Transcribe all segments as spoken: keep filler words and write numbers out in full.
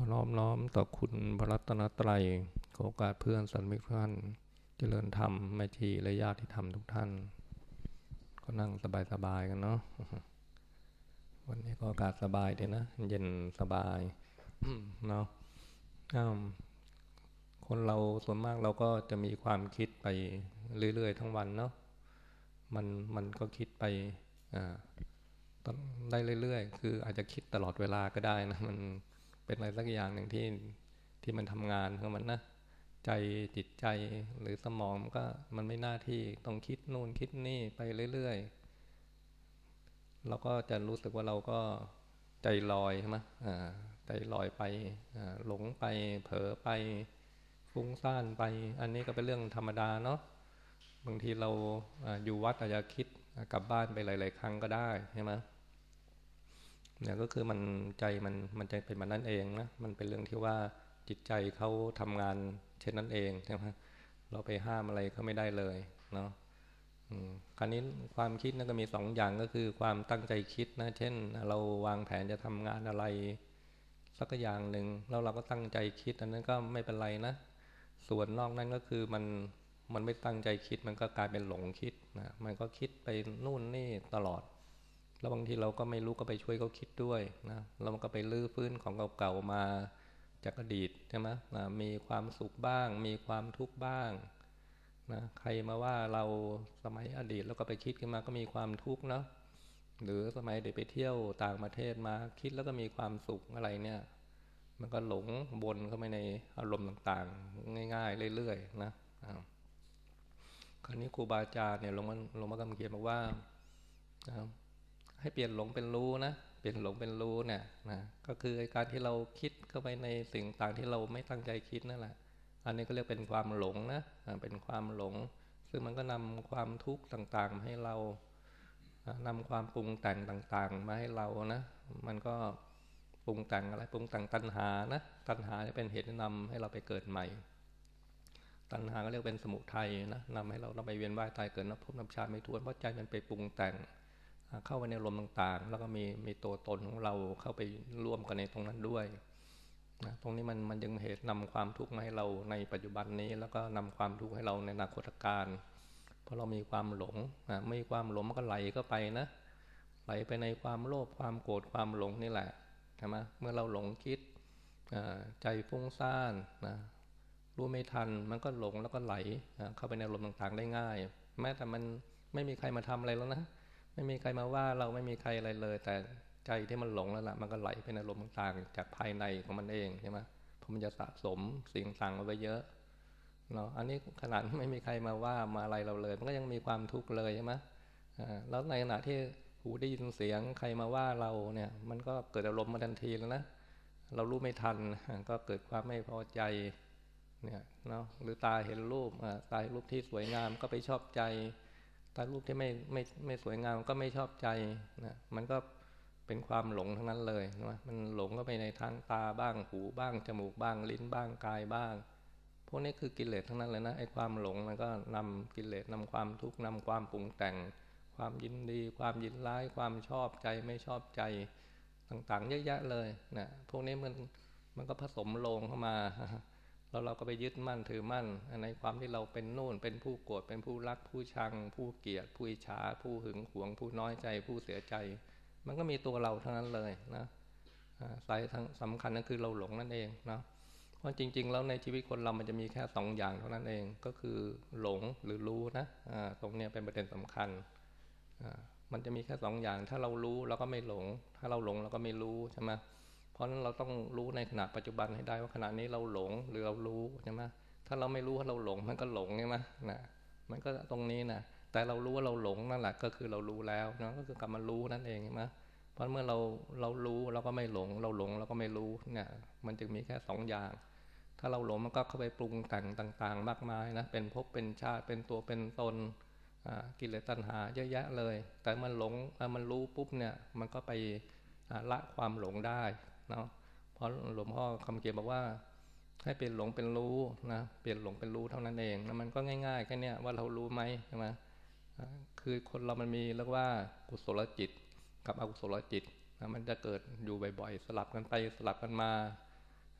น้อมน้อมต่อคุณพระรัตนตรัยขอโอกาสเพื่อนสันมิตรท่านเจริญธรรมแม่ชีและญาติธรรมทุกท่านก็นั่งสบายๆกันเนาะวันนี้ก็อากาศสบายดีนะเย็นสบายเนาะคนเราส่วนมากเราก็จะมีความคิดไปเรื่อยๆทั้งวันเนาะมันมันก็คิดไปได้เรื่อยๆคืออาจจะคิดตลอดเวลาก็ได้นะมันเป็นอะไรสักอย่างหนึ่งที่ที่มันทำงานของมันนะใจจิตใจหรือสมองก็มันไม่หน้าที่ต้องคิดนู่นคิดนี่ไปเรื่อยๆเราก็จะรู้สึกว่าเราก็ใจลอยใช่ไหมใจลอยไปหลงไปเผลอไปฟุ้งซ่านไปอันนี้ก็เป็นเรื่องธรรมดาเนาะบางทีเราอยู่วัดอาจจะคิดกลับบ้านไปหลายๆครั้งก็ได้ใช่ไหมเนี่ยก็คือมันใจมันมันจะเป็นแบบนั้นเองนะมันเป็นเรื่องที่ว่าจิตใจเขาทำงานเช่นนั้นเองใช่ไหมเราไปห้ามอะไรเขาไม่ได้เลยเนาะคราวนี้ความคิดนั่นก็มีสองอย่างก็คือความตั้งใจคิดนะเช่นเราวางแผนจะทำงานอะไรสักอย่างหนึ่งแล้วเราก็ตั้งใจคิดอันนั้นก็ไม่เป็นไรนะส่วนนอกนั้นก็คือมันมันไม่ตั้งใจคิดมันก็กลายเป็นหลงคิดนะมันก็คิดไปนู่นนี่ตลอดแล้วบางทีเราก็ไม่รู้ก็ไปช่วยเขาคิดด้วยนะเราก็ไปลื้อฟื้นของเก่าๆมาจากอดีตใช่ไหมนะมีความสุขบ้างมีความทุกข์บ้างนะใครมาว่าเราสมัยอดีตแล้วก็ไปคิดขึ้นมาก็มีความทุกข์เนาะหรือสมัยเด็กไปเที่ยวต่างประเทศมาคิดแล้วก็มีความสุขอะไรเนี่ยมันก็หลงวนเข้าไปในอารมณ์ต่างๆง่ายๆเรื่อยๆนะคราวนี้ครูบาอาจารย์เนี่ยลงมาลงมากำเขียนบอกว่าให้เปลี่ยนหลงเป็นรู้นะเปลี่ยนหลงเป็นรู้เนี่ยนะก็คือการที่เราคิดเข้าไปในสิ่งต่างที่เราไม่ตั้งใจคิดนั่นแหละอันนี้ก็เรียกเป็นความหลงนะเป็นความหลงซึ่งมันก็นำความทุกข์ต่างๆมาให้เรานำความปรุงแต่งต่างๆมาให้เรานะมันก็ปรุงแต่งอะไรปรุงแต่งตัณหานะตัณหาจะเป็นเหตุนำให้เราไปเกิดใหม่ตัณหาก็เรียกเป็นสมุทัยนะนำให้เราเราไปเวียนว่ายตายเกิดนับพบนับชาติไม่ถ้วนเพราะใจมันไปปรุงแต่งเข้าไปในลมต่างๆแล้วก็มีมีตัวตนของเราเข้าไปร่วมกันในตรงนั้นด้วยนะตรงนี้มันมันยังเหตุนำความทุกข์มาให้เราในปัจจุบันนี้แล้วก็นำความทุกข์ให้เราในอนาคตการเพราะเรามีความหลงนะไม่มีความหลงมันก็ไหลเข้าไปนะไหลไปในความโลภความโกรธความหลงนี่แหละใช่ไหมเมื่อเราหลงคิดใจฟุ้งซ่านนะรู้ไม่ทันมันก็หลงแล้วก็ไหลเข้าไปในอารมณ์ต่างๆได้ง่ายแม้แต่มันไม่มีใครมาทำอะไรแล้วนะไม่มีใครมาว่าเราไม่มีใครอะไรเลยแต่ใจที่มันหลงแล้วล่ะมันก็ไหลไปในอารมณ์ต่างๆจากภายในของมันเองใช่ไหมเพราะมันจะสะสมสิ่งต่างเอาไว้เยอะเนาะอันนี้ขนาดไม่มีใครมาว่ามาอะไรเราเลยมันก็ยังมีความทุกข์เลยใช่ไหมแล้วในขณะที่หูได้ยินเสียงใครมาว่าเราเนี่ยมันก็เกิดอารมณ์มาทันทีแล้วนะเรารู้ไม่ทันก็เกิดความไม่พอใจเนี่ยเนาะหรือตาเห็นรูปตาเห็นรูปที่สวยงามก็ไปชอบใจตารูปที่ไม่ไม่ไม่สวยงามก็ไม่ชอบใจนะมันก็เป็นความหลงทั้งนั้นเลยนะมันหลงก็ไปในทางตาบ้างหูบ้างจมูกบ้างลิ้นบ้างกายบ้างพวกนี้คือกิเลสทั้งนั้นเลยนะไอ้ความหลงมันก็นำกิเลสนำความทุกข์นำความปรุงแต่งความยินดีความยินร้ายความชอบใจไม่ชอบใจต่างๆเยอะแยะเลยนะพวกนี้มันมันก็ผสมลงเข้ามาแล้วเราก็ไปยึดมั่นถือมั่นในความที่เราเป็นโน่นเป็นผู้โกรธเป็นผู้รักผู้ชังผู้เกลียดผู้อิจฉาผู้หึงหวงผู้น้อยใจผู้เสียใจมันก็มีตัวเราทั้งนั้นเลยนะสายสำคัญนั่นคือเราหลงนั่นเองนะเพราะจริงๆแล้วในชีวิตคนเรามันจะมีแค่สองอย่างเท่านั้นเองก็คือหลงหรือรู้นะตรงนี้เป็นประเด็นสำคัญมันจะมีแค่สองอย่างถ้าเรารู้เราก็ไม่หลงถ้าเราหลงเราก็ไม่รู้ใช่ไหมเพราะนั้นเราต้องรู้ในขณะปัจจุบันให้ได้ว่าขณะนี้เราหลงหรือเรารู้ใช่ไหมถ้าเราไม่รู้ว่าเราหลงมันก็หลงใช่ไหมนะมันก็ตรงนี้นะแต่เรารู้ว่าเราหลงนั่นแหละก็คือเรารู้แล้วนะก็คือกลับมารู้นั่นเองใช่ไหมเพราะเมื่อเราเรารู้เราก็ไม่หลงเราหลงเราก็ไม่รู้เนี่ยมันจึงมีแค่สองอย่างถ้าเราหลงมันก็เข้าไปปรุงแต่งต่างๆมากมายนะเป็นภพเป็นชาติเป็นตัวเป็นตนกิเลสตัณหาเยอะแยะเลยแต่มันหลงมันรู้ปุ๊บเนี่ยมันก็ไปละความหลงได้เนาะเพราะหลวงพ่อคำเขียนบอกว่าให้เปลี่ยนหลงเป็นรู้นะเปลี่ยนหลงเป็นรู้เท่านั้นเองแล้วมันก็ง่ายๆแค่นี้ว่าเรารู้ไหมใช่ไหมคือคนเรามันมีเรียกว่ากุศลจิตกับอกุศลจิตนะมันจะเกิดอยู่บ่อยๆสลับกันไปสลับกันมา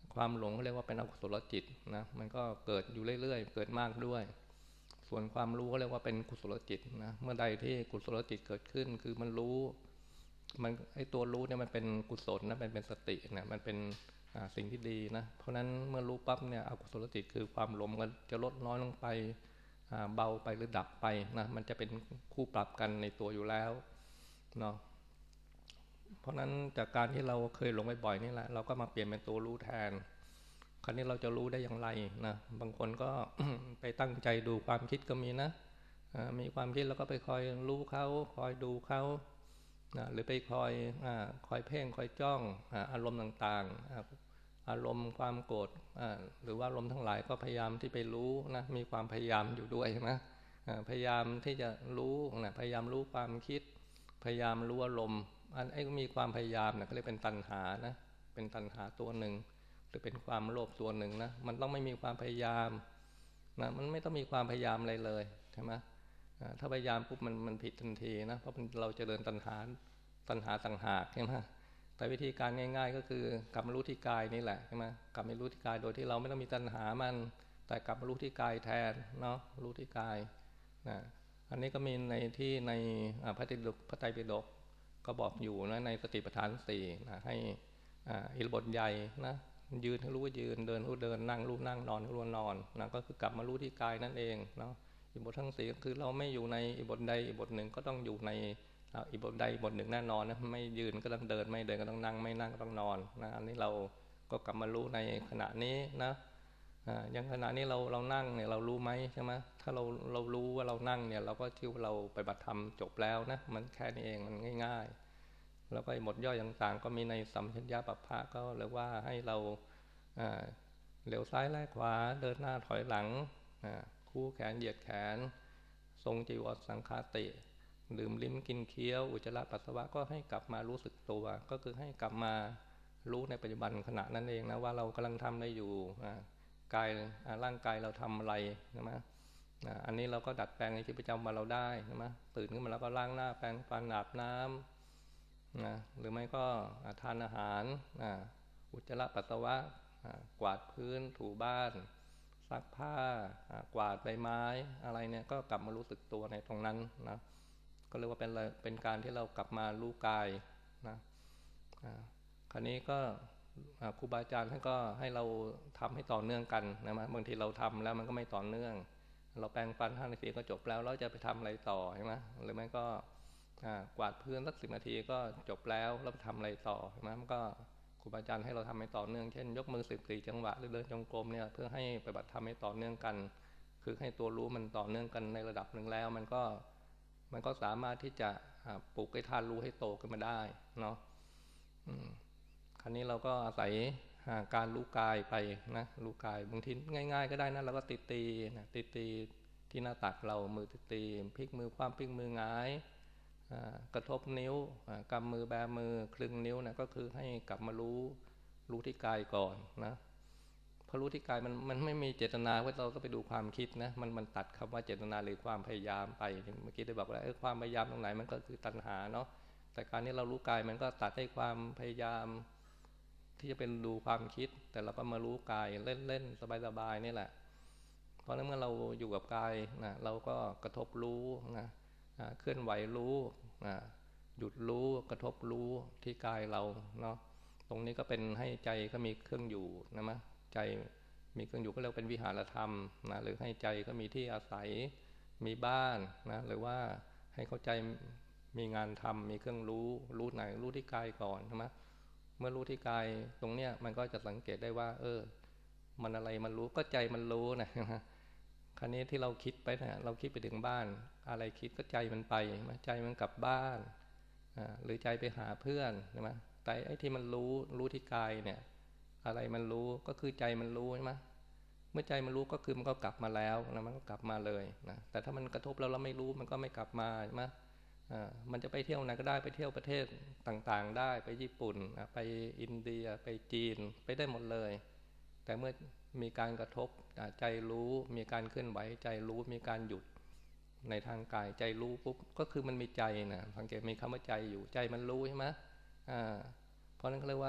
ความหลงเรียกว่าเป็นอกุศลจิตนะมันก็เกิดอยู่เรื่อยๆเกิดมากด้วยส่วนความรู้ก็เรียกว่าเป็นกุศลจิตนะเมื่อใดที่กุศลจิตเกิดขึ้นคือมันรู้มันไอตัวรู้เนี่ยมันเป็นกุศลนะมันเป็นสตินะมันเป็นสิ่งที่ดีนะเพราะนั้นเมื่อรู้ปั๊บเนี่ยอกุศลจิตคือความหลงมันจะลดน้อยลงไปเบาไปหรือดับไปนะมันจะเป็นคู่ปรับกันในตัวอยู่แล้วเนาะเพราะนั้นจากการที่เราเคยหลงบ่อยๆนี่แหละเราก็มาเปลี่ยนเป็นตัวรู้แทนคราวนี้เราจะรู้ได้อย่างไรนะบางคนก็ ไปตั้งใจดูความคิดก็มีนะมีความคิดแล้วก็ไปคอยรู้เขาคอยดูเขาหรือไปคอยคอยเพ่งคอยจ้องอารมณ์ต่างๆอารมณ์ความโกรธหรือว่าอารมณ์ทั้งหลายก็พยายามที่ไปรู้นะมีความพยายามอยู่ด้วยนะพยายามที่จะรู้นะพยายามรู้ความคิดพยายามรู้อารมณ์อันไอ้มีความพยายามนะก็เรียกเป็นตัณหานะเป็นตัณหาตัวหนึ่งหรือเป็นความโลภตัวหนึ่งนะมันต้องไม่มีความพยายามนะมันไม่ต้องมีความพยายามอะไรเลยใช่ไหมถ้าพยายามปุ๊บมันมันผิดทันทีนะเพราะเราเจริญตัณหาตัณหาต่างหากใช่ไหมแต่วิธีการง่ายๆก็คือกลับมารู้ที่กายนี่แหละใช่ไหมกลับมารู้ที่กายโดยที่เราไม่ต้องมีตัณหามันแต่กลับมารู้ที่กายแทนเนาะรู้ที่กายนะอันนี้ก็มีในที่ในพระไตรปิฎกพระไตรปิฎกก็บอกอยู่นะในสติปัฏฐานสี่นะให้อิริบทใหญ่นะยืนให้รู้ว่ายืนเดินรู้เดินนั่งรู้นั่งนอนรู้นอนนะก็คือกลับมารู้ที่กายนั่นเองเนาะอิริบททั้งสี่ก็คือเราไม่อยู่ในอิริบทใดอิริบทหนึ่งก็ต้องอยู่ในอิริบทใดอิริบทหนึ่งแน่นอนนะไม่ยืนก็ต้องเดินไม่เดินก็ต้องนั่งไม่นั่งก็ต้องนอนนะอันนี้เราก็กลับมารู้ในขณะนี้นะอย่างขณะนี้เราเรานั่งเนี่ยเรารู้ไหมใช่ไหมถ้าเราเรารู้ว่าเรานั่งเนี่ยเราก็ชื่อว่าเราปฏิบัติธรรมจบแล้วนะมันแค่นี้เองมันง่ายๆแล้วก็หมดย่อยต่างๆก็มีในสัมปชัญญะปัปพะก็เรียกว่าให้เราเหลียวซ้ายแลกขวาเดินหน้าถอยหลังคู่แขนเหยียดแขนทรงจีวรสังฆาติดื่มลิ้มกินเคี้ยวอุจจาระปัสสาวะก็ให้กลับมารู้สึกตัวก็คือให้กลับมารู้ในปัจจุบันขณะนั้นเองนะว่าเรากำลังทำได้อยู่กายร่างกายเราทำอะไรนะมั้ยอันนี้เราก็ดัดแปลงในชีวิตประจำวันเราได้นะมั้ยตื่นขึ้นมาแล้วก็ล้างหน้าแปรงฟันอาบน้ำนะหรือไม่ก็ทานอาหารอุจจาระปัสสาวะกวาดพื้นถูบ้านซักผ้ากวาดใบไม้อะไรเนี่ยก็กลับมารู้สึกตัวในตรงนั้นนะก็เรียกว่าเป็นเป็นการที่เรากลับมารู้กายนะคราวนี้ก็ครูบาอาจารย์ท่านก็ให้เราทำให้ต่อเนื่องกันนะมั้ยบางทีเราทำแล้วมันก็ไม่ต่อเนื่องเราแปรงฟันห้านาทีก็จบแล้วเราจะไปทำอะไรต่อใช่ไหมหรือไม่ก็กวาดพื้นสักสิบนาทีก็จบแล้วเราไปทำอะไรต่อใช่ไหมมันก็ครูบาอาจารย์ให้เราทำให้ต่อเนื่องเช่นยกมือสิบสี่จังหวะหรือเดินจงกรมเนี่ยเพื่อให้ปฏิบัติทำให้ต่อเนื่องกันคือให้ตัวรู้มันต่อเนื่องกันในระดับหนึ่งแล้วมันก็มันก็สามารถที่จะปลูกให้ธาตุรู้ให้โตขึ้นมาได้เนาะคราวนี้เราก็อาศัยการรู้กายไปนะรู้กายบางทีง่ายๆก็ได้นะเราก็ตีตีนะตีตีที่หน้าตักเรามือตีตีพลิกมือคว่ำพลิกมือหงายกระทบนิ้วกำมือแบมือคลึงนิ้วนะก็คือให้กลับมารู้รู้ที่กายก่อนนะพอรู้ที่กายมันมันไม่มีเจตนาว่าเราก็ไปดูความคิดนะมันมันตัดคำว่าเจตนาหรือความพยายามไปเมื่อกี้ได้บอกว่าเออความพยายามตรงไหนมันก็คือตัณหาเนาะแต่การที่เรารู้กายมันก็ตัดให้ความพยายามที่จะเป็นดูความคิดแต่เราก็มารู้กายเล่นๆสบายๆนี่แหละเพราะนั้นเมื่อเราอยู่กับกายนะเราก็กระทบรู้นะเคลื่อนไหวรู้หยุดรู้กระทบรู้ที่กายเราเนาะตรงนี้ก็เป็นให้ใจก็มีเครื่องอยู่นะมะใจมีเครื่องอยู่ก็เรียกเป็นวิหารธรรมนะหรือให้ใจก็มีที่อาศัยมีบ้านนะหรือว่าให้เข้าใจมีงานทำมีเครื่องรู้รู้ไหนรู้ที่กายก่อนใช่ไหมเมื่อรู้ที่กายตรงเนี้ยมันก็จะสังเกตได้ว่าเออมันอะไรมันรู้ก็ใจมันรู้นะคราวนี้ที่เราคิดไปนะเราคิดไปถึงบ้านอะไรคิดก็ใจมันไปใจมันกลับบ้านหรือใจไปหาเพื่อนใช่ไหมแต่ไอ้ที่มันรู้รู้ที่กายเนี่ยอะไรมันรู้ก็คือใจมันรู้ใช่ไหมเมื่อใจมันรู้ก็คือมันก็กลับมาแล้วนะมันก็กลับมาเลยนะแต่ถ้ามันกระทบแล้วเราไม่รู้มันก็ไม่กลับมาใช่ไหมมันจะไปเที่ยวไหนก็ได้ไปเที่ยวประเทศต่างๆได้ไปญี่ปุ่นไปอินเดียไปจีนไปได้หมดเลยแต่เมื่อมีการกระทบใจรู้มีการเคลื่อนไหวใจรู้มีการหยุดในทางกายใจรู้ปุ๊บก็คือมันมีใจนะสังเกตมีคำว่าใจอยู่ใจมันรู้ใช่ไหมอ่าเพราะนั้นเขาเรียกว่า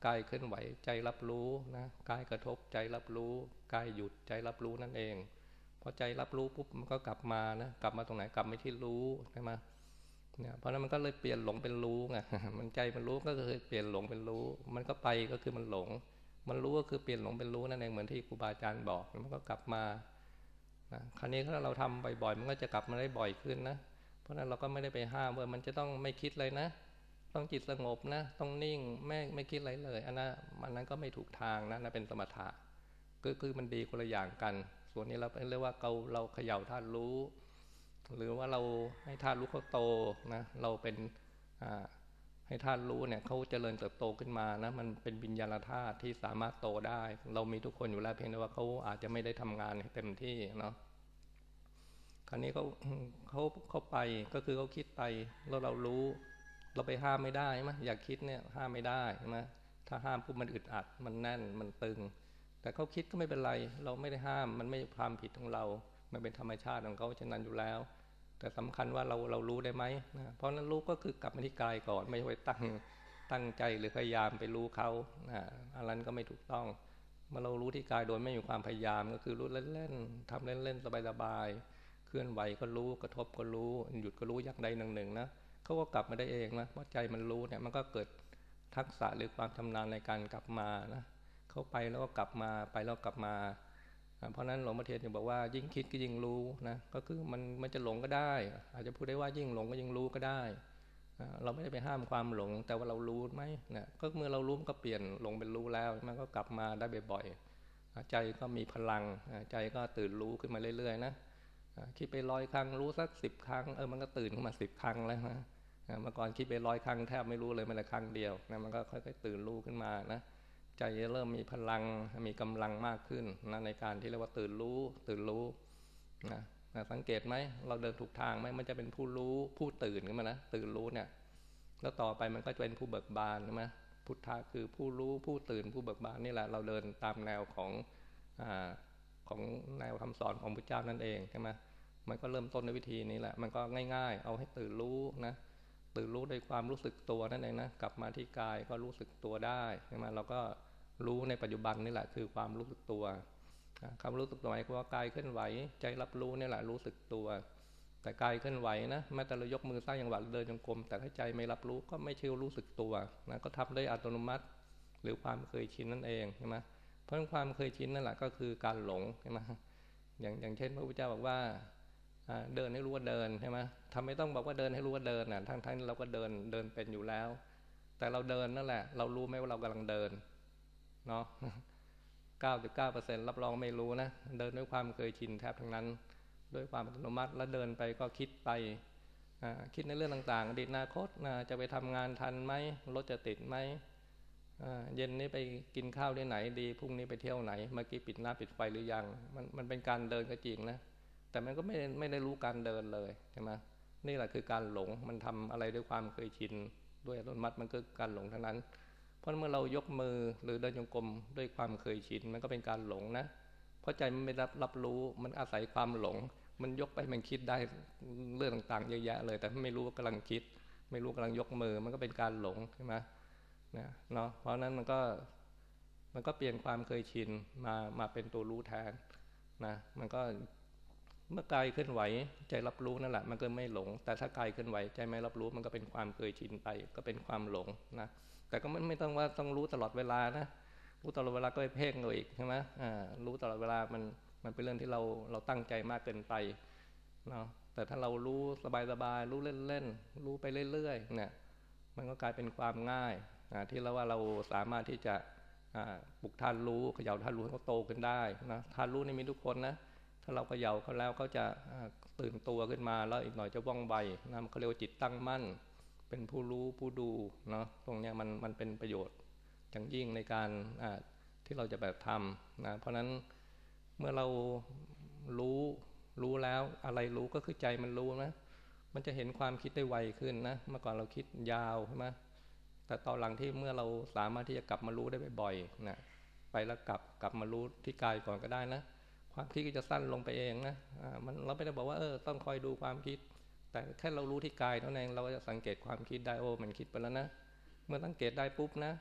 กายเคลื่อนไหวใจรับรู้นะกายกระทบใจรับรู้กายหยุดใจรับรู้นั่นเองพอใจรับรู้ปุ๊บมันก็กลับมานะกลับมาตรงไหนกลับมาที่รู้ใช่ไหมเนี่ยเพราะนั้นมันก็เลยเปลี่ยนหลงเป็นรู้ไง มันใจมันรู้ก็คือเปลี่ยนหลงเป็นรู้มันก็ไปก็คือมันหลงมันรู้ก็คือเปลี่ยนหลงเป็นรู้นั่นเองเหมือนที่ครูบาอาจารย์บอกมันก็กลับมานะคราวนี้ถ้าเราทำบ่อยๆมันก็จะกลับมาได้บ่อยขึ้นนะเพราะนั้นเราก็ไม่ได้ไปห้ามว่ามันจะต้องไม่คิดเลยนะต้องจิตสงบนะต้องนิ่งไม่ไม่คิดอะไรเลยอันนั้นมันนั้นก็ไม่ถูกทางนะนั่นเป็นสมถะก็คือมันดีคนละอย่างกันส่วนนี้เราเรียกว่าเราเราเขย่าธาตุรู้หรือว่าเราให้ธาตุรู้เขาโตนะเราเป็นให้ธาตุรู้เนี่ยเขาเจริญเติบโตขึ้นมานะมันเป็นวิญญาณธาตุที่สามารถโตได้เรามีทุกคนอยู่แล้วเพียงแต่ว่าเขาอาจจะไม่ได้ทำงานให้เต็มที่เนาะคราวนี้เขาเขาเขาไปก็คือเขาคิดไปแล้วเรารู้เราไปห้ามไม่ได้ใช่ไหมอยากคิดเนี่ยห้ามไม่ได้ใช่ไหมถ้าห้ามปุ๊บมันอึดอัดมันแน่นมันตึงแต่เขาคิดก็ไม่เป็นไรเราไม่ได้ห้ามมันไม่ใช่ความผิดของเรามันเป็นธรรมชาติของเขาเช่นนั้นอยู่แล้วแต่สำคัญว่าเราเรารู้ได้ไหมนะเพราะนั้นรู้ก็คือกลับมาที่กายก่อนไม่ใช่ไปตั้งตั้งใจหรือพยายามไปรู้เขานะอันนั้นก็ไม่ถูกต้องเมื่อเรารู้ที่กายโดยไม่มีความพยายามก็คือรู้เล่นๆทำเล่นๆสบายๆเคลื่อนไหวก็รู้กระทบก็รู้หยุดก็รู้อย่างใดอย่างหนึ่งนะเขาก็กลับมาได้เองนะเพราะใจมันรู้เนี่ยมันก็เกิดทักษะหรือความชำนาญในการกลับมานะเข้าไปแล้วก็กลับมาไปแล้วกลับมาเพราะนั้นหลวงพ่อเทียนจึงบอกว่ายิ่งคิดก็ยิ่งรู้นะก็คือมันมันจะหลงก็ได้อาจจะพูดได้ว่ายิ่งหลงก็ยิ่งรู้ก็ได้เราไม่ได้ไปห้ามความหลงแต่ว่าเรารู้ไหมนะก็เมื่อเรารู้มันก็เปลี่ยนหลงเป็นรู้แล้วมันก็กลับมาได้บ่อยๆใจก็มีพลังใจก็ตื่นรู้ขึ้นมาเรื่อยๆนะคิดไปร้อยครั้งรู้สักสิบครั้งเออมันก็ตื่นขึ้นมาสิบครั้งแล้วนะเมื่อก่อนคิดไปร้อยครั้งแทบไม่รู้เลยมันละครั้งเดียวนะมันก็ค่อยๆตื่นรู้ขึ้นมานะใจเริ่มมีพลังมีกำลังมากขึ้นนะในการที่เรียกว่าตื่นรู้ตื่นรู้นะสังเกตไหมเราเดินถูกทางไหมมันจะเป็นผู้รู้ผู้ตื่นขึ้นมานะตื่นรู้เนี่ยแล้วต่อไปมันก็จะเป็นผู้เบิกบานใช่ไหมพุทธะคือผู้รู้ผู้ตื่นผู้เบิกบานนี่แหละเราเดินตามแนวของอ่าของแนวคำสอนของพระเจ้านั่นเองใช่ไหมมันก็เริ่มต้นในวิธีนี้แหละมันก็ง่ายๆเอาให้ตื่นรู้นะตื่นรู้โดยความรู้สึกตัวนั่นเองนะกลับมาที่กายก็รู้สึกตัวได้ใช่ไหมเราก็รู้ในปัจจุบันนี่แหละคือความรู้สึกตัวความรู้สึกตัวหมายความว่ากายเคลื่อนไหวใจรับรู้นี่แหละรู้สึกตัวแต่กายเคลื่อนไหวนะแม้แต่เรายกมือสร้างจังหวะเดินจงกรมแต่ให้ใจไม่รับรู้ก็ไม่เชื่อรู้สึกตัวนะก็ทำได้อัตโนมัติหรือความเคยชินนั่นเองใช่ไหมเพราะความเคยชินนั่นแหละก็คือการหลงใช่ไหมอย่างอย่างเช่นพระพุทธเจ้าบอกว่าเดินให้รู้ว่าเดินใช่ไหมทำไม่ต้องบอกว่าเดินให้รู้ว่าเดินนะทั้งทั้งเราก็เดินเดินเป็นอยู่แล้วแต่เราเดินนั่นแหละเรารู้ไหมว่าเรากำลังเดินเนาะ เก้าสิบเก้าเปอร์เซ็นต์ รับรองไม่รู้นะเดินด้วยความเคยชินแทบทั้งนั้นด้วยความอัตโนมัติแล้วเดินไปก็คิดไปคิดในเรื่องต่างๆอดีตอนาคตจะไปทำงานทันไหมรถจะติดไหมเย็นนี้ไปกินข้าวที่ไหนดีพรุ่งนี้ไปเที่ยวไหนเมื่อกี้ปิดหน้าปิดไฟหรือยังมันมันเป็นการเดินก็จริงนะแต่มันก็ไม่ไม่ได้รู้การเดินเลยใช่ไหมนี่แหละคือการหลงมันทำอะไรด้วยความเคยชินด้วยอัตโนมัติมันก็การหลงเท่านั้นเพราะเมื่อเรายกมือหรือเดินจงกรมด้วยความเคยชินมันก็เป็นการหลงนะเพราะใจมันไม่รับรับรู้มันอาศัยความหลงมันยกไปมันคิดได้เรื่องต่างๆเยอะแยะเลยแต่ไม่รู้ว่ากำลังคิดไม่รู้กำลังยกมือมันก็เป็นการหลงใช่ไหมนะเนาะเพราะนั้นมันก็มันก็เปลี่ยนความเคยชินมามาเป็นตัวรู้แทนนะมันก็เมื่อกายเคลื่อนไหวใจรับรู้นั่นแหละมันก็ไม่หลงแต่ถ้ากายเคลื่อนไหวใจไม่รับรู้มันก็เป็นความเคยชินไปก็เป็นความหลงนะแต่ก็ไม่ต้องว่าต้องรู้ตลอดเวลานะรู้ตลอดเวลาก็ไปเพ่งเลยอีกใช่ไหมอ่ารู้ตลอดเวลามันมันเป็นเรื่องที่เราเราตั้งใจมากเกินไปเนาะแต่ถ้าเรารู้สบายๆรู้เล่นๆรู้ไปเรื่อยๆเนี่ยมันก็กลายเป็นความง่ายที่เราว่าเราสามารถที่จะปลุกท่านรู้เขย่าท่านรู้ให้เขาโตขึ้นได้นะท่านรู้นี่มีทุกคนนะถ้าเราเขย่าเขาแล้วเขาจะตื่นตัวขึ้นมาแล้วอีกหน่อยจะว่องไวนะเขาเรียกว่าจิตตั้งมั่นเป็นผู้รู้ผู้ดูเนาะตรงนี้มันมันเป็นประโยชน์อย่างยิ่งในการที่เราจะแบบทำนะเพราะนั้นเมื่อเรารู้รู้แล้วอะไรรู้ก็คือใจมันรู้นะมันจะเห็นความคิดได้ไวขึ้นนะเมื่อก่อนเราคิดยาวใช่ไหมแต่ตอนหลังที่เมื่อเราสามารถที่จะกลับมารู้ได้บ่อยๆนะไปแล้วกลับกลับมารู้ที่กายก่อนก็ได้นะความคิดก็จะสั้นลงไปเองนะมันเราไม่ได้บอกว่าเออต้องคอยดูความคิดแต่แค่เรารู้ที่กายเท่านั้นเราจะสังเกตความคิดได้โอ้มันคิดไปแล้วนะเมื่อสังเกตได้ปุ๊บนะ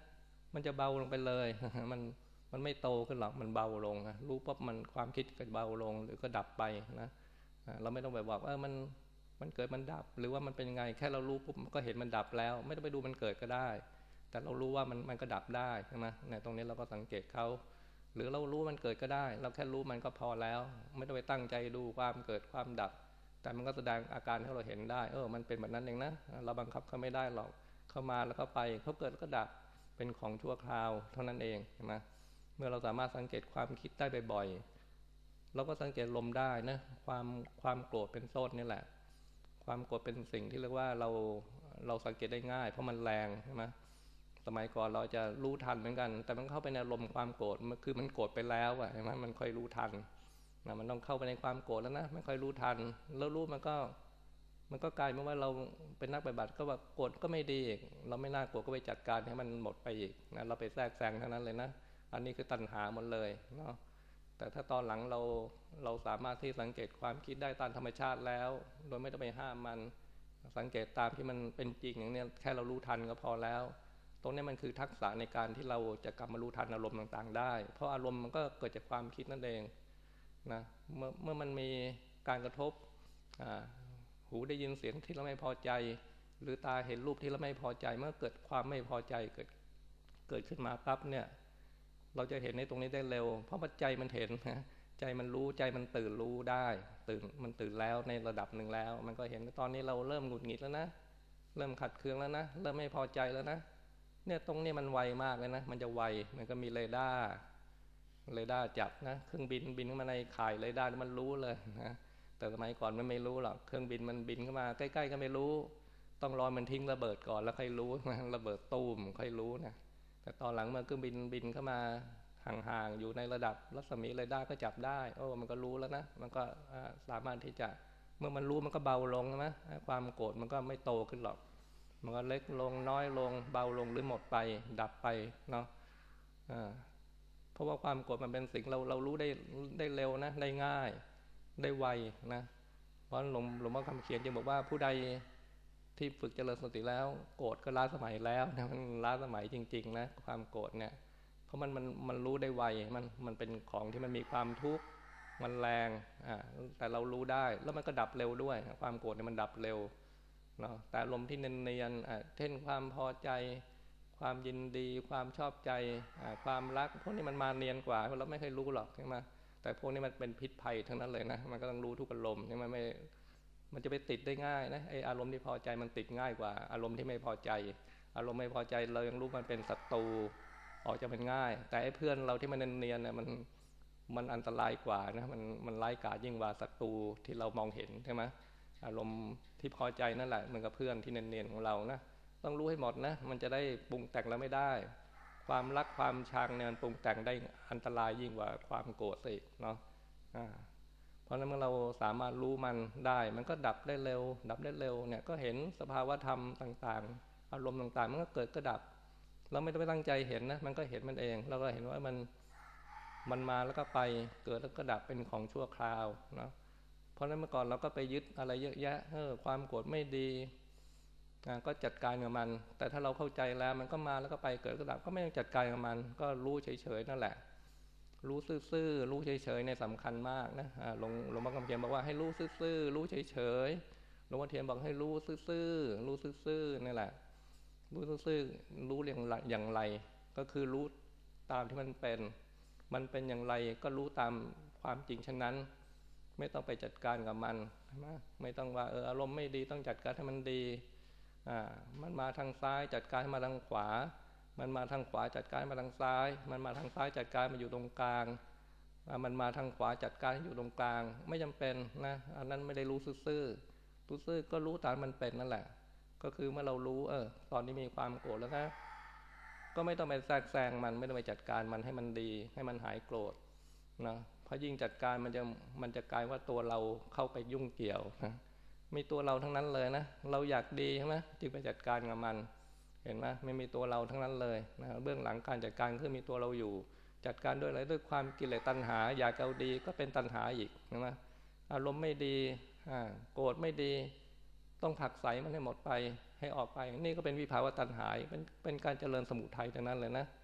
มันจะเบาลงไปเลย มันมันไม่โตขึ้นหรอกมันเบาลงรู้ปั๊บมันความคิดก็เบาลงหรือก็ดับไปนะเราไม่ต้องไปบอกเออมันมันเกิดมันดับหรือว่ามันเป็นยังไงแค่เรารู้ปุ๊บก็เห็นมันดับแล้วไม่ต้องไปดูมันเกิดก็ได้แต่เรารู้ว่ามันมันก็ดับได้ใช่ไหมเนี่ยตรงนี้เราก็สังเกตเขาหรือเรารู้มันเกิดก็ได้เราแค่รู้มันก็พอแล้วไม่ต้องไปตั้งใจดูความเกิดความดับแต่มันก็แสดงอาการให้เราเห็นได้เออมันเป็นแบบนั้นเองนะเราบังคับเขาไม่ได้หรอกเข้ามาแล้วก็ไปเขาเกิดแล้วก็ดับเป็นของชั่วคราวเท่านั้นเองใช่ไหมเมื่อเราสามารถสังเกตความคิดได้บ่อยๆเราก็สังเกตลมได้นะความความโกรธเป็นโทษนี่แหละความโกรธเป็นสิ่งที่เรียกว่าเราเราสังเกตได้ง่ายเพราะมันแรงใช่ไหมสมัยก่อนเราจะรู้ทันเหมือนกันแต่มันเข้าไปในอารมณ์ความโกรธมันคือมันโกรธไปแล้วอะใช่ไหมมันค่อยรู้ทันนะมันต้องเข้าไปในความโกรธแล้วนะไม่ค่อยรู้ทันแล้วรู้มันก็มันก็กลายเป็นว่าเราเป็นนักปฏิบัติก็ว่าโกรธก็ไม่ดีอีกเราไม่น่าโกรธก็ไปจัดการให้มันหมดไปอีกนะเราไปแทรกแซงเท่านั้นเลยนะอันนี้คือตัณหาหมดเลยเนาะแต่ถ้าตอนหลังเราเราสามารถที่สังเกตความคิดได้ตามธรรมชาติแล้วโดยไม่ต้องไปห้ามมันสังเกตตามที่มันเป็นจริงอย่างนี้แค่เรารู้ทันก็พอแล้วตรงนี้มันคือทักษะในการที่เราจะกลับมารู้ทันอารมณ์ต่างๆได้เพราะอารมณ์มันก็เกิดจากความคิดนั่นเองนะเมื่อเมื่อมันมีการกระทบหูได้ยินเสียงที่เราไม่พอใจหรือตาเห็นรูปที่เราไม่พอใจเมื่อเกิดความไม่พอใจเกิดเกิดขึ้นมาปั๊บเนี่ยเราจะเห็นในตรงนี้ได้เร็วเพราะปัจจัยมันเห็นใจมันรู้ใจมันตื่นรู้ได้ตื่นมันตื่นแล้วในระดับหนึ่งแล้วมันก็เห็นตอนนี้เราเริ่มหงุดหงิดแล้วนะเริ่มขัดเคืองแล้วนะเริ่มไม่พอใจแล้วนะเนี่ยตรงนี้มันไวมากเลยนะมันจะไวมันก็มีเรดาร์เรดาร์จับนะเครื่องบินบินเข้ามาในข่ายเรดาร์มันรู้เลยนะแต่สมัยก่อนมันไม่รู้หรอกเครื่องบินมันบินเข้ามาใกล้ๆก็ไม่รู้ต้องรอมันทิ้งระเบิดก่อนแล้วค่อยรู้ระเบิดตูมค่อยรู้นะแต่ตอนหลังเมื่อเครื่องบินบินเข้ามาห่างๆอยู่ในระดับรัศมีเรดาร์ก็จับได้โอ้มันก็รู้แล้วนะมันก็สามารถที่จะเมื่อมันรู้มันก็เบาลงนะความโกรธมันก็ไม่โตขึ้นหรอกมันก็เล็กลงน้อยลงเบาลงหรือหมดไปดับไปเนาะเพราะว่าความโกรธมันเป็นสิ่งเราเรารู้ได้ได้เร็วนะได้ง่ายได้ไวนะเพราะหลวงหลวงพ่อคำเขียนจึงบอกว่าผู้ใดที่ฝึกเจริญสติแล้วโกรธก็ล้าสมัยแล้วนะมันล้าสมัยจริงๆนะความโกรธเนี่ยเพราะมันมันมันรู้ได้ไวมันมันเป็นของที่มันมีความทุกข์มันแรงอ่าแต่เรารู้ได้แล้วมันก็ดับเร็วด้วยความโกรธเนี่ยมันดับเร็วเนาะแต่ลมที่เนียนๆอ่าเช่นความพอใจความยินดีความชอบใจอ่าความรักพวกนี้มันมาเนียนกว่าเราไม่เคยรู้หรอกใช่ไหมแต่พวกนี้มันเป็นพิษภัยทั้งนั้นเลยนะมันก็ต้องรู้ทุกอารมณ์ใช่ไหมไม่มันจะไปติดได้ง่ายนะไออารมณ์ที่พอใจมันติดง่ายกว่าอารมณ์ที่ไม่พอใจอารมณ์ไม่พอใจเรายังรู้มันเป็นศัตรูออกจะเป็นง่ายแต่ไอ้เพื่อนเราที่มันเนียนๆเนี่ยมันมันอันตรายกว่านะมันมันร้ายกาจยิ่งกว่าศัตรูที่เรามองเห็นใช่ไหมอารมณ์ที่พอใจนั่นแหละเหมือนกับเพื่อนที่เนียนๆของเรานะต้องรู้ให้หมดนะมันจะได้ปรุงแต่งแล้วไม่ได้ความรักความชังเนี่ยมันปรุงแต่งได้อันตรายยิ่งกว่าความโกรธสิเนาะเพราะฉะนั้นเมื่อเราสามารถรู้มันได้มันก็ดับได้เร็วดับได้เร็วเนี่ยก็เห็นสภาวะธรรมต่างๆอารมณ์ต่างๆมันก็เกิดก็ดับเราไม่ต้องไปตั้งใจเห็นนะมันก็เห็นมันเองเราก็เห็นว่ามันมันมาแล้วก็ไปเกิดแล้วก็ดับเป็นของชั่วคราวเนาะเพราะฉะนั้นเมื่อก่อนเราก็ไปยึดอะไรเยอะแยะเออความโกรธไม่ดีก็จัดการกับมันแต่ถ้าเราเข้าใจแล้วมันก็มาแล้วก็ไปเกิดก็ดับก็ไม่ต้องจัดการกับมันก็รู้เฉยๆนั่นแหละรู้ซื่อๆรู้เฉยๆในสำคัญมากนะหลวงหลวงพ่อคำเขียนบอกว่าให้รู้ซื่อๆรู้เฉยๆหลวงพ่อเทียนบอกให้รู้ซื่อๆรู้ซื่อๆนี่แหละรู้ซื่อๆรู้อย่างไรอย่างไรก็คือรู้ตามที่มันเป็นมันเป็นอย่างไรก็รู้ตามความจริงฉะนั้นไม่ต้องไปจัดการกับมันไม่ต้องว่าเอออารมณ์ไม่ดีต้องจัดการให้มันดีอ่ามันมาทางซ้ายจัดการให้มาทางขวามันมาทางขวาจัดการมาทางซ้ายมันมาทางซ้ายจัดการมาอยู่ตรงกลางมันมาทางขวาจัดการให้อยู่ตรงกลางไม่จำเป็นนะอันนั้นไม่ได้รู้ซื่อๆรู้ซื่อก็รู้ตามมันเป็นนั่นแหละก็คือเมื่อเรารู้เออตอนนี้มีความโกรธแล้วนะก็ไม่ต้องไปแทรกแซงมันไม่ต้องไปจัดการมันให้มันดีให้มันหายโกรธนะเพราะยิ่งจัดการมันจะมันจะกลายว่าตัวเราเข้าไปยุ่งเกี่ยวนะมีตัวเราทั้งนั้นเลยนะเราอยากดีใช่ไหมจึงไปจัดการกับมันเห็นไหมไม่มีตัวเราทั้งนั้นเลยนะเบื้องหลังการจัดการคือมีตัวเราอยู่จัดการด้วยอะไรด้วยความกิเลสตัณหาอยากเอาดีก็เป็นตัณหาอีกใช่ไหมอารมณ์ไม่ดีโกรธไม่ดีต้องผลักไสมันให้หมดไปให้ออกไปนี่ก็เป็นวิภาวะตัณหาเป็นเป็นการเจริญสมุทัยทั้งนั้นเลยนะ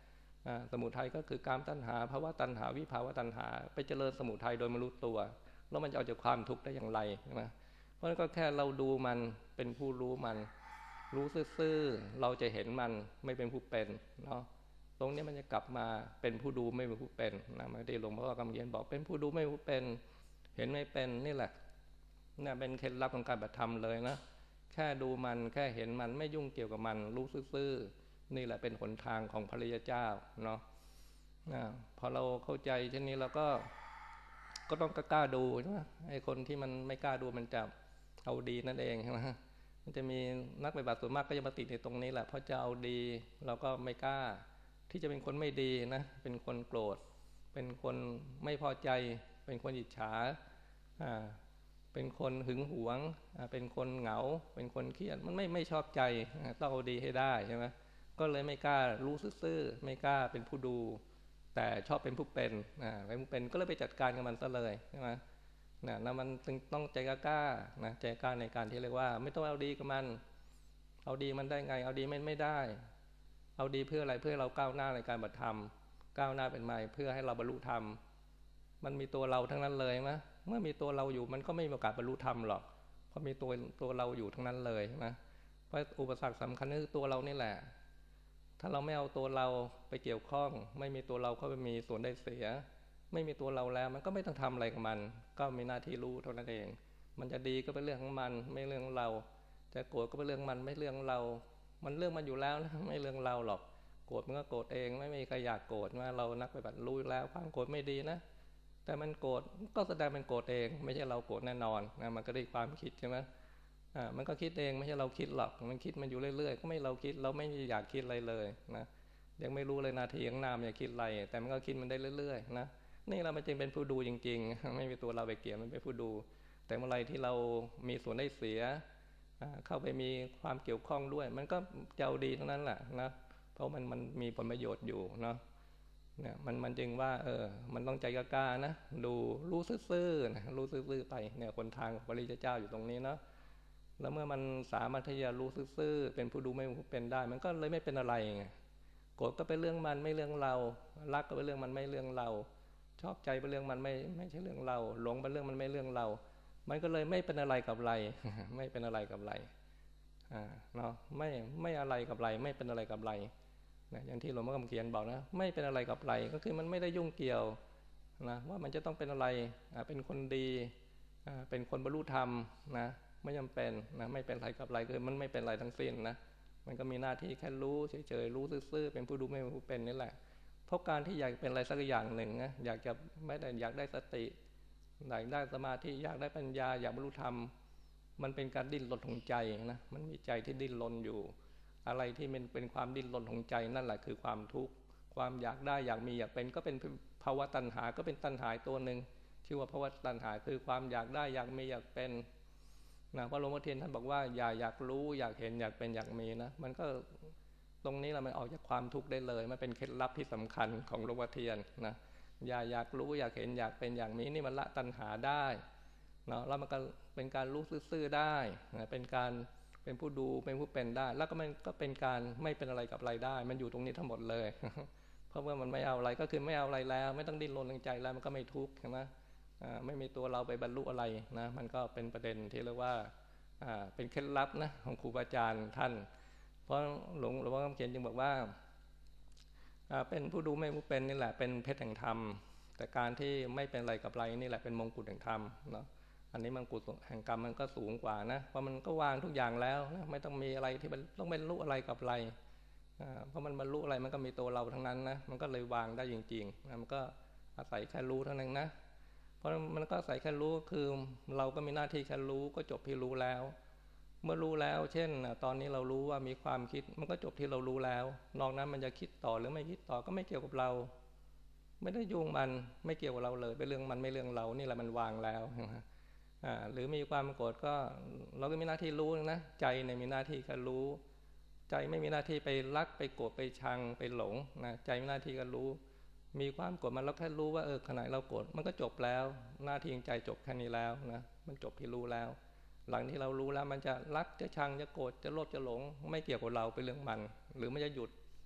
สมุทัยก็คือกามตัณหาภาวะตัณหาวิภาวะตัณหาไปเจริญสมุทัยโดยไม่รู้ตัวแล้วมันจะเอาจากความทุกข์ได้อย่างไรใช่ไหมเพราะฉะนั้นก็แค่เราดูมันเป็นผู้รู้มันรู้ซื่อๆเราจะเห็นมันไม่เป็นผู้เป็นเนาะตรงนี้มันจะกลับมาเป็นผู้ดูไม่เป็นผู้เป็นนะไม่ได้หลวงพ่อกำเขียนบอกเป็นผู้ดูไม่เป็นผู้เป็นเห็นไม่เป็นนี่แหละนี่เป็นเคล็ดลับของการปฏิบัติธรรมเลยนะแค่ดูมันแค่เห็นมันไม่ยุ่งเกี่ยวกับมันรู้ซื่อๆนี่แหละเป็นหนทางของพระริยเจ้าเนาะพอเราเข้าใจเช่นนี้เราก็ก็ต้องกล้าดูใช่ไหมไอ้คนที่มันไม่กล้าดูมันจะเอาดีนั่นเองใช่ไหมมันจะมีนักปฏิบัติส่วนมากก็จะมาติดในตรงนี้แหละเพราะจะเอาดีเราก็ไม่กล้าที่จะเป็นคนไม่ดีนะเป็นคนโกรธเป็นคนไม่พอใจเป็นคนอิจฉาอ่าเป็นคนหึงหวงเป็นคนเหงาเป็นคนเครียดมันไม่ไม่ชอบใจต้องเอาดีให้ได้ใช่ไหมก็เลยไม่กล้ารู้ซื่อๆไม่กล้าเป็นผู้ดูแต่ชอบเป็นผู้เป็นอ่าเป็นผู้เป็นก็เลยไปจัดการกับมันซะเลยใช่ไหมนะแล้วมันต้องใจกล้านะใจกล้าในการที่เรียกว่าไม่ต้องเอาดีกับมันเอาดีมันได้ไงเอาดีไม่ไม่ได้เอาดีเพื่ออะไรเพื่อเราก้าวหน้าในการปฏิบัติธรรมก้าวหน้าเป็นใหม่เพื่อให้เราบรรลุธรรมมันมีตัวเราทั้งนั้นเลยมั้ยเมื่อมีตัวเราอยู่มันก็ไม่มีโอกาสบรรลุธรรมหรอกเพราะมีตัวตัวเราอยู่ทั้งนั้นเลยนะเพราะอุปสรรคสำคัญคือตัวเรานี่แหละถ้าเราไม่เอาตัวเราไปเกี่ยวข้องไม่มีตัวเราเข้าไปมีส่วนได้เสียไม่มีตัวเราแล้วมันก็ไม่ต้องทำอะไรกับมันก็มีหน้าที่รู้เท่านั้นเองมันจะดีก็เป็นเรื่องของมันไม่เรื่องของเราจะโกรธก็เป็นเรื่องมันไม่เรื่องเรามันเรื่องมันอยู่แล้วนะไม่เรื่องเราหรอกโกรธมันก็โกรธเองไม่มีใครอยากโกรธว่าเรานักปฏิบัติรู้แล้วความโกรธไม่ดีนะแต่มันโกรธก็แสดงเป็นโกรธเองไม่ใช่เราโกรธแน่นอนนะมันก็ได้ความคิดใช่ไหมอ่ามันก็คิดเองไม่ใช่เราคิดหรอกมันคิดมันอยู่เรื่อยๆก็ไม่เราคิดเราไม่อยากคิดอะไรเลยนะยังไม่รู้เลยนาทีข้างหน้ามันอยากคิดอะไรแต่มันก็คิดมันได้เรื่อยๆนะนี่เรามันจึงเป็นผู้ดูจริงๆไม่มีตัวเราไปเกี่ยวมันเป็นผู้ดูแต่เมื่อไรที่เรามีส่วนได้เสียเข้าไปมีความเกี่ยวข้องด้วยมันก็เจ้าดีทั้งนั้นแหละนะเพราะมันมันมีผลประโยชน์อยู่เนาะเนี่ยมันมันจึงว่าเออมันต้องใจกล้านะดูรู้ซื่อๆนะรู้ซื่อๆไปเนี่ยคนทางของพระริยเจ้าอยู่ตรงนี้เนาะแล้วเมื่อมันสามารถที่จะรู้ซื่อๆเป็นผู้ดูไม่เป็นได้มันก็เลยไม่เป็นอะไรไงโกรธก็เป็นเรื่องมันไม่เรื่องเรารักก็เป็นเรื่องมันไม่เรื่องเราชอบใจเป็นเรื่องมันไม่ไม่ใช่เรื่องเราหลงเป็นเรื่องมันไม่เรื่องเรามันก็เลยไม่เป็นอะไรกับไรไม่เป็นอะไรกับไรอ่าเนาะไม่ไม่อะไรกับไรไม่เป็นอะไรกับไรนะอย่างที่หลวงพ่อคำเขียนบอกนะไม่เป็นอะไรกับไรก็คือมันไม่ได้ยุ่งเกี่ยวนะว่ามันจะต้องเป็นอะไรอ่าเป็นคนดีอ่าเป็นคนบรรลุธรรมนะไม่จำเป็นนะไม่เป็นอะไรกับไรคือมันไม่เป็นอะไรทั้งสิ้นนะมันก็มีหน้าที่แค่รู้เฉยๆรู้ซื่อๆเป็นผู้ดูไม่เป็นผู้เป็นนี่แหละเพราะการที่อยากเป็นอะไรสักอย่างหนึ่งนะอยากจะไม่แต่อยากได้สติอยากได้สมาธิอยากได้ปัญญาอยากบรรลุธรรมมันเป็นการดิ้นรนของใจนะมันมีใจที่ดิ้นรนอยู่อะไรที่มันเป็นความดิ้นรนของใจนั่นแหละคือความทุกข์ความอยากได้อยากมีอยากเป็นก็เป็นภาวะตัณหาก็เป็นตัณหาตัวหนึ่งชื่อว่าภาวะตัณหาคือความอยากได้อยากมีอยากเป็นนะพระหลวงพ่อเทียนท่านบอกว่าอย่าอยากรู้อยากเห็นอยากเป็นอยากมีนะมันก็ตรงนี้เรามันออกจากความทุกข์ได้เลยมันเป็นเคล็ดลับที่สำคัญของหลวงพ่อเทียนนะอย่าอยากรู้อยากเห็นอยากเป็นอยากมีนี่มันละตัณหาได้เนาะแล้วมันก็เป็นการรู้ซื่อๆได้นะเป็นการเป็นผู้ดูเป็นผู้เป็นได้แล้วก็มันก็เป็นการไม่เป็นอะไรกับอะไรได้มันอยู่ตรงนี้ทั้งหมดเลยเพราะว่ามันไม่เอาอะไรก็คือไม่เอาอะไรแล้วไม่ต้องดิ้นรนทางใจแล้วมันก็ไม่ทุกข์ใช่ไหมอ่าไม่มีตัวเราไปบรรลุอะไรนะมันก็เป็นประเด็นที่เรียกว่าอ่าเป็นเคล็ดลับนะของครูบาอาจารย์ท่านเพราะหลวงหลวงพ่อคำเขียนจึงบอกว่าเป็นผู้ดูไม่ผู้เป็นนี่แหละเป็นเพชรแห่งธรรมแต่การที่ไม่เป็นอะไรกับอะไรนี่แหละเป็นมงกุฎแห่งธรรมเนาะอันนี้มงกุฎแห่งกรรมมันก็สูงกว่านะเพราะมันก็วางทุกอย่างแล้วนะไม่ต้องมีอะไรที่มันต้องบรรลุอะไรกับอะไรเพราะมันบรรลุอะไรมันก็มีตัวเราทั้งนั้นนะมันก็เลยวางได้จริงๆนะมันก็อาศัยแค่รู้เท่านั้นนะเพราะมันก็อาศัยแค่รู้คือเราก็มีหน้าที่แค่รู้ก็จบที่รู้แล้วเมื่อรู้แล้วเช่นตอนนี้เรารู้ว่ามีความคิดมันก็จบที่เรารู้แล้วนอกนั้นมันจะคิดต่อหรือไม่คิดต่อก็ไม่เกี่ยวกับเราไม่ได้ยุ่งมันไม่เกี่ยวกับเราเลยเป็นเรื่องมันไม่เรื่องเรานี่แหละมันวางแล้วหรือมีความโกรธก็เราก็มีหน้าที่รู้นะใจเนี่ยมีหน้าที่แค่รู้ใจไม่มีหน้าที่ไปรักไปโกรธไปชังไปหลงนะใจมีหน้าที่แค่รู้มีความโกรธมันเราแค่รู้ว่าเออขณะเราโกรธมันก็จบแล้วหน้าที่ของใจจบแค่นี้แล้วนะมันจบที่รู้แล้วหลังที่เรารู้แล้วมันจะรักจะชังจะโกรธจะโลภจะหลงไม่เกี่ยวกับเราเป็นเรื่องมันหรือมันจะหยุด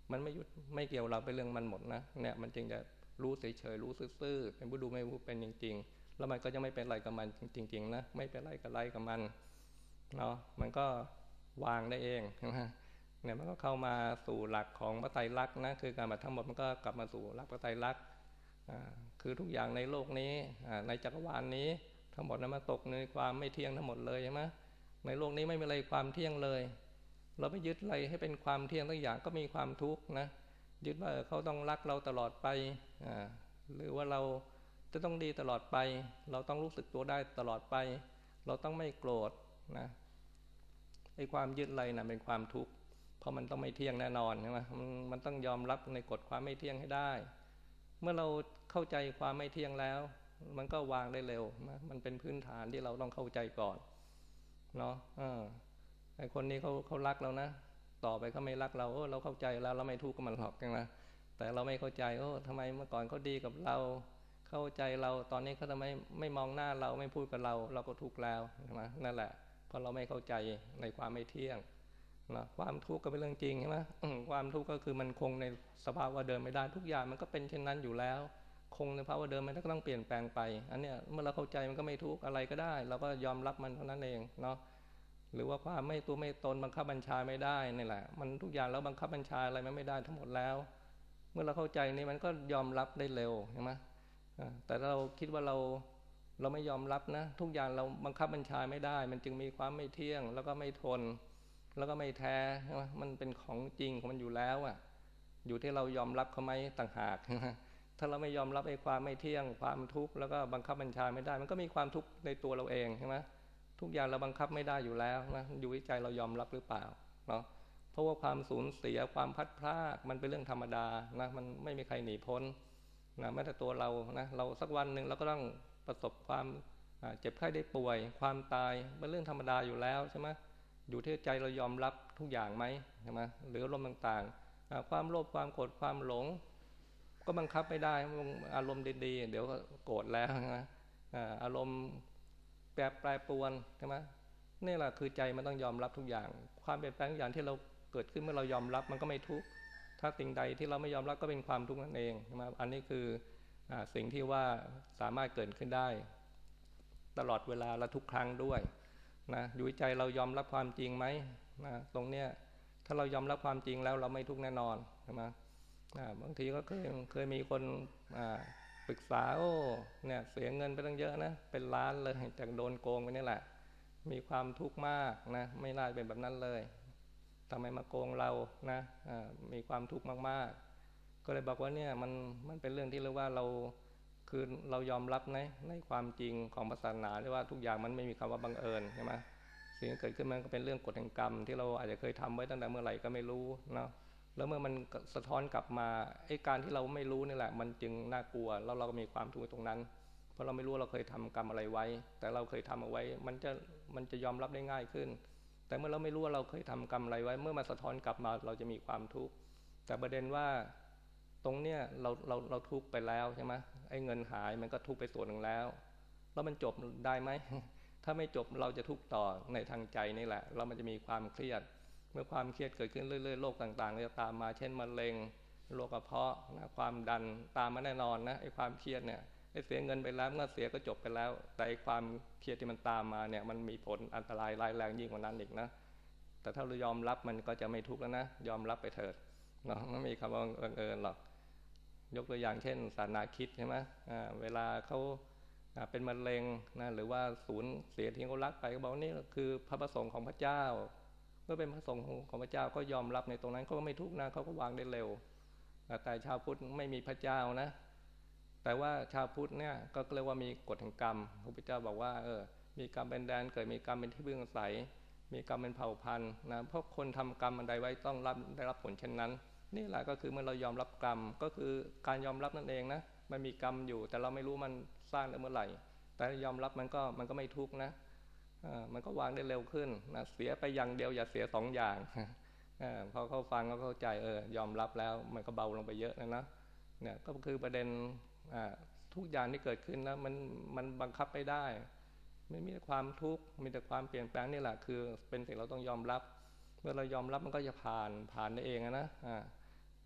มันไม่ยุดไม่เกี่ยวเราเป็นเรื่องมันหมดนะเนี่ยมันจึงจะรู้เฉยๆรู้ซื่อๆเป็นผู้ดูไม่รู้เป็นจริงๆแล้วมันก็จะไม่เป็นไรกับมันจริงๆนะไม่เป็นไรกับไรกับมันเนาะมันก็วางได้เองนะเนี่ยมันก็เข้ามาสู่หลักของพระไตรลักษณ์นะคือการมาทั้งหมดมันก็กลับมาสู่หลักพระไตรลักษณ์คือทุกอย่างในโลกนี้ในจักรวาลนี้ทั้งหมดนั้นมาตกในความไม่เที่ยงทั้งหมดเลยใช่ไหมในโลกนี้ไม่มีอะไรความเที่ยงเลยเราไปยึดอะไรให้เป็นความเที่ยงทุกอย่างก็มีความทุกข์นะยึดว่าเขาต้องรักเราตลอดไปหรือว่าเราจะต้องดีตลอดไปเราต้องรู้สึกตัวได้ตลอดไปเราต้องไม่โกรธนะไอ้ความยึดอะไรนะเป็นความทุกข์เพราะมันต้องไม่เที่ยงแน่นอนใช่ไหมมันมันต้องยอมรับในกฎความไม่เที่ยงให้ได้เมื่อเราเข้าใจความไม่เที่ยงแล้วมันก็วางได้เร็วนะมันเป็นพื้นฐานที่เราต้องเข้าใจก่อนเนาะไอ้คนนี้เขาเขารักเรานะต่อไปเขาไม่รักเราโอ้เราเข้าใจแล้วเราไม่ทุกข์กับมันหรอกนะแต่เราไม่เข้าใจโอ้ทำไมเมื่อก่อนเขาดีกับเราเข้าใจเราตอนนี้เขาทำไมไม่มองหน้าเราไม่พูดกับเราเราก็ทุกข์แล้วใช่ไหมนั่นแหละเพราะเราไม่เข้าใจในความไม่เที่ยงนะความทุกข์ก็เป็นเรื่องจริงใช่ไหมความทุกข์ก็คือมันคงในสภาวะเดิมไม่ได้ทุกอย่างมันก็เป็นเช่นนั้นอยู่แล้วคงในภาวะเดิมมันก็ต้องเปลี่ยนแปลงไปอันเนี้ยเมื่อเราเข้าใจมันก็ไม่ทุกข์อะไรก็ได้เราก็ยอมรับมันเท่านั้นเองเนาะหรือว่าความไม่ตัวไม่ตนบังคับบัญชาไม่ได้นี่แหละมันทุกอย่างแล้วบังคับบัญชาอะไรมันไม่ได้ทั้งหมดแล้วเมื่อเราเข้าใจนี่มันก็ยอมรับได้เร็วใช่ไหมแต่เราคิดว่าเราเราไม่ยอมรับนะทุกอย่างเราบังคับบัญชาไม่ได้มันจึงมีความไม่เที่ยงแล้วก็ไม่ทนแล้วก็ไม่แท้ใช่ไหมมันเป็นของจริงของมันอยู่แล้วอ่ะอยู่ที่เรายอมรับเขาไหมต่างหากถ้าเราไม่ยอมรับไอ้ความไม่เที่ยงความทุกข์แล้วก็บังคับบัญชาไม่ได้มันก็มีความทุกข์ในตัวเราเองใช่ไหมทุกอย่างเราบังคับไม่ได้อยู่แล้วนะอยู่ที่ใจเรายอมรับหรือเปล่าเนาะเพราะว่าความสูญเสียความพัดพลาดมันเป็นเรื่องธรรมดานะมันไม่มีใครหนีพ้นนะแม้แต่ตัวเรานะเราสักวันหนึ่งเราก็ต้องประสบความเจ็บไข้ได้ป่วยความตายเป็นเรื่องธรรมดาอยู่แล้วใช่ไหมอยู่ที่ใจเรายอมรับทุกอย่างไหมใช่ไหมหรืออารมณ์ต่างๆความโลภความโกรธความหลงก็บังคับไม่ได้อารมณ์ดีๆเดี๋ยวก็โกรธแล้วนะอารมณ์แปรแปรปรวนใช่ไหมนี่แหละคือใจมันต้องยอมรับทุกอย่างความเปลี่ยนแปลงทุกอย่างที่เราเกิดขึ้นเมื่อเรายอมรับมันก็ไม่ทุกข์ถ้าสิ่งใดที่เราไม่ยอมรับก็เป็นความทุกข์นั่นเองใช่ไหมอันนี้คือสิ่งที่ว่าสามารถเกิดขึ้นได้ตลอดเวลาและทุกครั้งด้วยนะอยู่ใจเรายอมรับความจริงไหมนะตรงเนี้ยถ้าเรายอมรับความจริงแล้วเราไม่ทุกข์แน่นอนใช่ไหมบางทีก็เคยเคยมีคนปรึกษาโอ้เนี่ยเสียเงินไปตั้งเยอะนะเป็นล้านเลยจากโดนโกงไปนี่แหละมีความทุกข์มากนะไม่น่าเป็นแบบนั้นเลยทำไมมาโกงเรานะมีความทุกข์มากๆก็เลยบอกว่าเนี่ยมันมันเป็นเรื่องที่เรียกว่าเราคือเรายอมรับนะในความจริงของศาสนาที่ว่าทุกอย่างมันไม่มีคำว่าบังเอิญใช่ไหมสิ่งที่เกิดขึ้นมันก็เป็นเรื่องกฎแห่งกรรมที่เราอาจจะเคยทำไว้ตั้งแต่เมื่อไหร่ก็ไม่รู้เนาะแล้วเมื่อมันสะท้อนกลับมาไอ้การที่เราไม่รู้นี่แหละมันจึงน่ากลัวแล้วเราก็มีความทุกข์ตรงนั้นเพราะเราไม่รู้เราเคยทำกรรมอะไรไว้แต่เราเคยทำเอาไว้มันจะมันจะยอมรับได้ง่ายขึ้นแต่เมื่อเราไม่รู้ว่าเราเคยทำกรรมอะไรไว้เมื่อมาสะท้อนกลับมาเราจะมีความทุกข์แต่ประเด็นว่าตรงเนี้ยเราเราเราทุกข์ไปแล้วใช่ไหมไอ้เงินหายมันก็ทุกข์ไปส่วนหนึ่งแล้วแล้วมันจบได้ไหมถ้าไม่จบเราจะทุกข์ต่อในทางใจนี่แหละเรามันจะมีความเครียดเมื่อความเครียดเกิดขึ้นเรื่อยๆโรคต่างๆจะตามมาเช่นมะเร็งโรคกระเพาะนะความดันตามมาแน่นอนนะไอ้ความเครียดเนี่ยไอ้เสียเงินไปแล้วเมื่อเสียก็จบไปแล้วแต่ไอ้ความเครียดที่มันตามมาเนี่ยมันมีผลอันตรายร้ายแรงยิ่งกว่านั้นอีกนะแต่ถ้าเรายอมรับมันก็จะไม่ทุกข์แล้วนะยอมรับไปเถิดเนาะไม่มีคำว่าบังเอิญหรอกยกตัวอย่างเช่นศาสนาคริสต์ใช่ไหมเวลาเขาเป็นมะเร็งนะหรือว่าสูญเสียที่เขารักไปก็บอกนี่คือพระประสงค์ของพระเจ้าเมื่อเป็นพระสงฆ์ของพระเจ้าก็ยอมรับในตรงนั้นเขาก็ไม่ทุกข์นะเขาก็วางได้เร็วแต่ชาวพุทธไม่มีพระเจ้านะแต่ว่าชาวพุทธเนี่ยก็เรียกว่ามีกฎแห่งกรรมพระพุทธเจ้าบอกว่าเออมีกรรมเป็นแดนเกิดมีกรรมเป็นที่พึ่งอาศัยมีกรรมเป็นเผ่าพันธุ์นะเพราะคนทำกรรมอันใดไว้ต้องรับได้รับผลเช่นนั้นนี่แหละก็คือเมื่อเรายอมรับกรรมก็คือการยอมรับนั่นเองนะมันมีกรรมอยู่แต่เราไม่รู้มันสร้างได้เมื่อไหร่แต่ยอมรับมันก็มันก็ไม่ทุกข์นะมันก็วางได้เร็วขึ้นนะเสียไปอย่างเดียวอย่าเสียสองอย่างพอเขาฟังเขาเข้าใจเออยอมรับแล้วมันก็เบาลงไปเยอะนะนะเนี่ยก็คือประเด็นทุกอย่างที่เกิดขึ้นนะมันมันบังคับไม่ได้ไม่มีแต่ความทุกข์มีแต่ความเปลี่ยนแปลงนี่แหละคือเป็นสิ่งเราต้องยอมรับเมื่อเรายอมรับมันก็จะผ่านผ่านได้เองนะ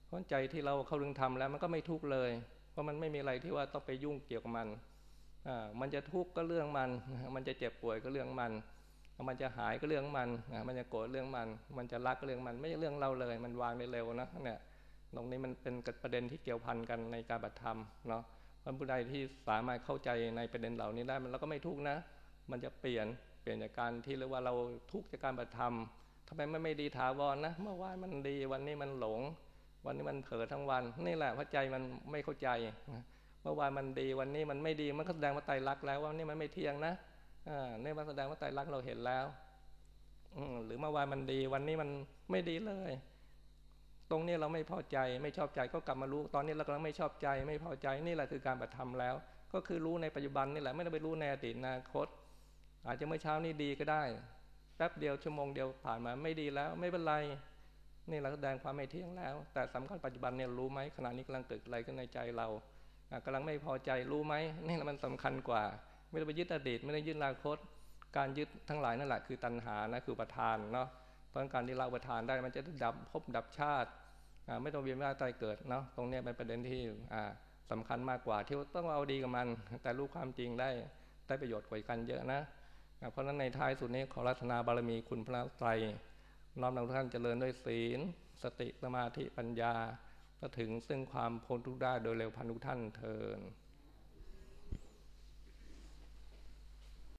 เพราะใจที่เราเข้าถึงธรรมแล้วมันก็ไม่ทุกข์เลยเพราะมันไม่มีอะไรที่ว่าต้องไปยุ่งเกี่ยวกับมันอ่ามันจะทุกข์ก็เรื่องมันมันจะเจ็บป่วยก็เรื่องมันมันจะหายก็เรื่องมันมันจะโกรธเรื่องมันมันจะรักก็เรื่องมันไม่ใช่เรื่องเราเลยมันวางได้เร็วนะเนี่ยตรงนี้มันเป็นประเด็นที่เกี่ยวพันกันในการปฏิธรรมเนาะผู้ใดที่สามารถเข้าใจในประเด็นเหล่านี้ได้มันเราก็ไม่ทุกข์นะมันจะเปลี่ยนเปลี่ยนจากการที่เรียกว่าเราทุกข์จากการปฏิธรรมทำไมมันไม่ดีถาวรนะเมื่อวานมันดีวันนี้มันหลงวันนี้มันเผลอทั้งวันนี่แหละเพราะใจมันไม่เข้าใจเมื่อวานมันดีวันนี้มันไม่ดีมันก็แสดงว่าไตรลักษณ์แล้วว่านี่มันไม่เที่ยงนะอ่านี่มันแสดงว่าไตรลักษณ์เราเห็นแล้วหรือเมื่อวานมันดีวันนี้มันไม่ดีเลยตรงนี้เราไม่พอใจไม่ชอบใจก็กลับมารู้ตอนนี้เรากำลังไม่ชอบใจไม่พอใจนี่แหละคือการปฏิธรรมแล้วก็คือรู้ในปัจจุบันนี่แหละไม่ต้องไปรู้ในอดีตอนาคตอาจจะเมื่อเช้านี้ดีก็ได้แป๊บเดียวชั่วโมงเดียวผ่านมาไม่ดีแล้วไม่เป็นไรนี่เราแสดงความไม่เที่ยงแล้วแต่สำคัญปัจจุบันเนี่ยรู้ไหมขณะนี้กำลังเกิดอะไรขึ้นในใจเรากำลังไม่พอใจรู้ไหมนี่แหละมันสำคัญกว่าไม่ได้ไปยึดอดีตไม่ได้ยึดอนาคตการยึดทั้งหลายนั่นแหละคือตัณหานะคืออุปทานเนาะเพราะการที่เราอุปทานได้มันจะดับภพดับชาติไม่ต้องเวียนว่ายตายเกิดเนาะตรงนี้เป็นประเด็นที่สำคัญมากกว่าที่ต้องเอาดีกับมันแต่รู้ความจริงได้ได้ประโยชน์กว่ากันเยอะนะเพราะฉะนั้นในท้ายสุดนี้ขอรัตนาบารมีคุณพระไตรน้อมนำทุกท่านเจริญด้วยศีลสติสมาธิปัญญาก็ถึงซึ่งความพ้นทุกข์ได้โดยเร็วพันทุกท่านเทอญ